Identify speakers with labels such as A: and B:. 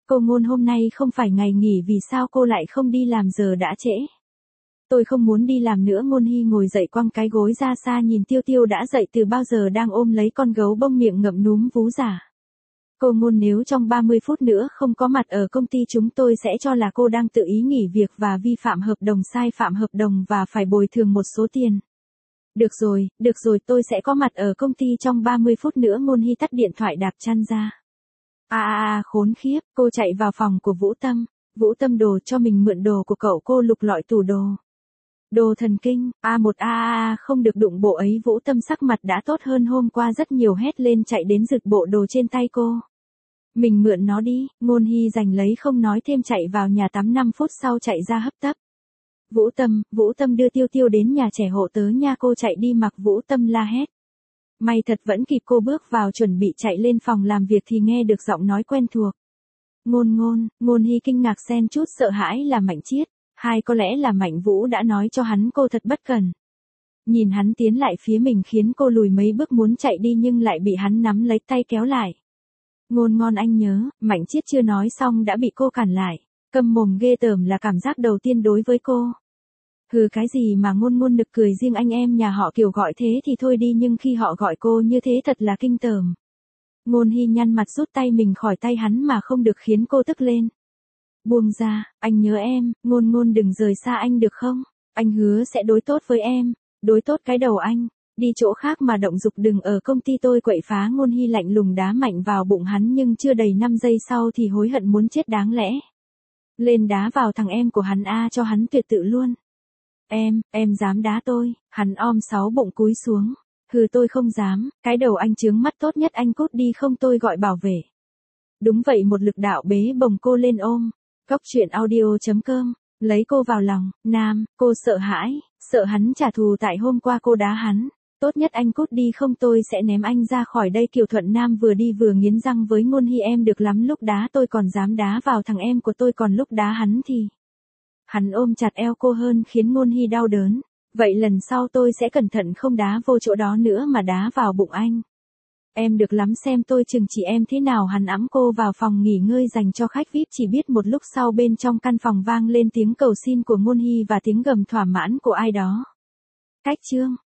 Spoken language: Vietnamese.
A: Cô Ngôn hôm nay không phải ngày nghỉ vì sao cô lại không đi làm giờ đã trễ. Tôi không muốn đi làm nữa. Ngôn Hy ngồi dậy quăng cái gối ra xa nhìn Tiêu Tiêu đã dậy từ bao giờ đang ôm lấy con gấu bông miệng ngậm núm vú giả. Cô Ngôn nếu trong 30 phút nữa không có mặt ở công ty chúng tôi sẽ cho là cô đang tự ý nghỉ việc và vi phạm hợp đồng, sai phạm hợp đồng và phải bồi thường một số tiền. Được rồi, tôi sẽ có mặt ở công ty trong 30 phút nữa. Ngôn Hy tắt điện thoại đạp chăn ra. Khốn khiếp, cô chạy vào phòng của Vũ Tâm. Vũ Tâm đồ cho mình mượn đồ của cậu. Cô lục lọi tủ đồ. Đồ thần kinh, không được đụng bộ ấy. Vũ Tâm sắc mặt đã tốt hơn hôm qua rất nhiều, hét lên chạy đến giật bộ đồ trên tay cô. Mình mượn nó đi. Ngôn Hy giành lấy không nói thêm chạy vào nhà tắm, 5 phút sau chạy ra hấp tấp. Vũ Tâm đưa Tiêu Tiêu đến nhà trẻ hộ tớ nha. Cô chạy đi mặc Vũ Tâm la hét. May thật vẫn kịp. Cô bước vào chuẩn bị chạy lên phòng làm việc thì nghe được giọng nói quen thuộc. Ngôn Hy kinh ngạc xen chút sợ hãi là Mạnh Chiết. Có lẽ là Mạnh Vũ đã nói cho hắn cô thật bất cẩn. Nhìn hắn tiến lại phía mình khiến cô lùi mấy bước muốn chạy đi nhưng lại bị hắn nắm lấy tay kéo lại. Ngon anh nhớ. Mạnh Chiết chưa nói xong đã bị cô cản lại. Câm mồm, ghê tởm là cảm giác đầu tiên đối với cô. Hừ, cái gì mà Ngôn nực cười, riêng anh em nhà họ Kiều gọi thế thì thôi đi, nhưng khi họ gọi cô như thế thật là kinh tởm. Ngôn Hy nhăn mặt rút tay mình khỏi tay hắn mà không được khiến cô tức lên. Buông ra, anh nhớ em. Ngôn đừng rời xa anh được không? Anh hứa sẽ đối tốt với em. Đối tốt cái đầu anh. Đi chỗ khác mà động dục, đừng ở công ty tôi quậy phá. Ngôn Hy lạnh lùng đá mạnh vào bụng hắn nhưng chưa đầy 5 giây sau thì hối hận muốn chết đáng lẽ. Lên đá vào thằng em của hắn cho hắn tuyệt tự luôn. Em dám đá tôi? Hắn om 6 bụng cúi xuống. Hừ, tôi không dám. Cái đầu anh chướng mắt, tốt nhất anh cút đi không tôi gọi bảo vệ. Đúng vậy, một lực đạo bế bồng cô lên ôm. Cóc truyện audio.com. Lấy cô vào lòng. Nam, cô sợ hãi, sợ hắn trả thù tại hôm qua cô đá hắn. Tốt nhất anh cút đi không tôi sẽ ném anh ra khỏi đây. Kiều Thuận Nam vừa đi vừa nghiến răng với Ngôn Hy. Em được lắm, lúc đá tôi còn dám đá vào thằng em của tôi, còn lúc đá hắn thì... Hắn ôm chặt eo cô hơn khiến Ngôn Hy đau đớn. Vậy lần sau tôi sẽ cẩn thận không đá vô chỗ đó nữa mà đá vào bụng anh. Em được lắm, xem tôi trừng trị em thế nào. Hắn ẵm cô vào phòng nghỉ ngơi dành cho khách VIP. Chỉ biết một lúc sau bên trong căn phòng vang lên tiếng cầu xin của Ngôn Hy và tiếng gầm thỏa mãn của ai đó. Cách chương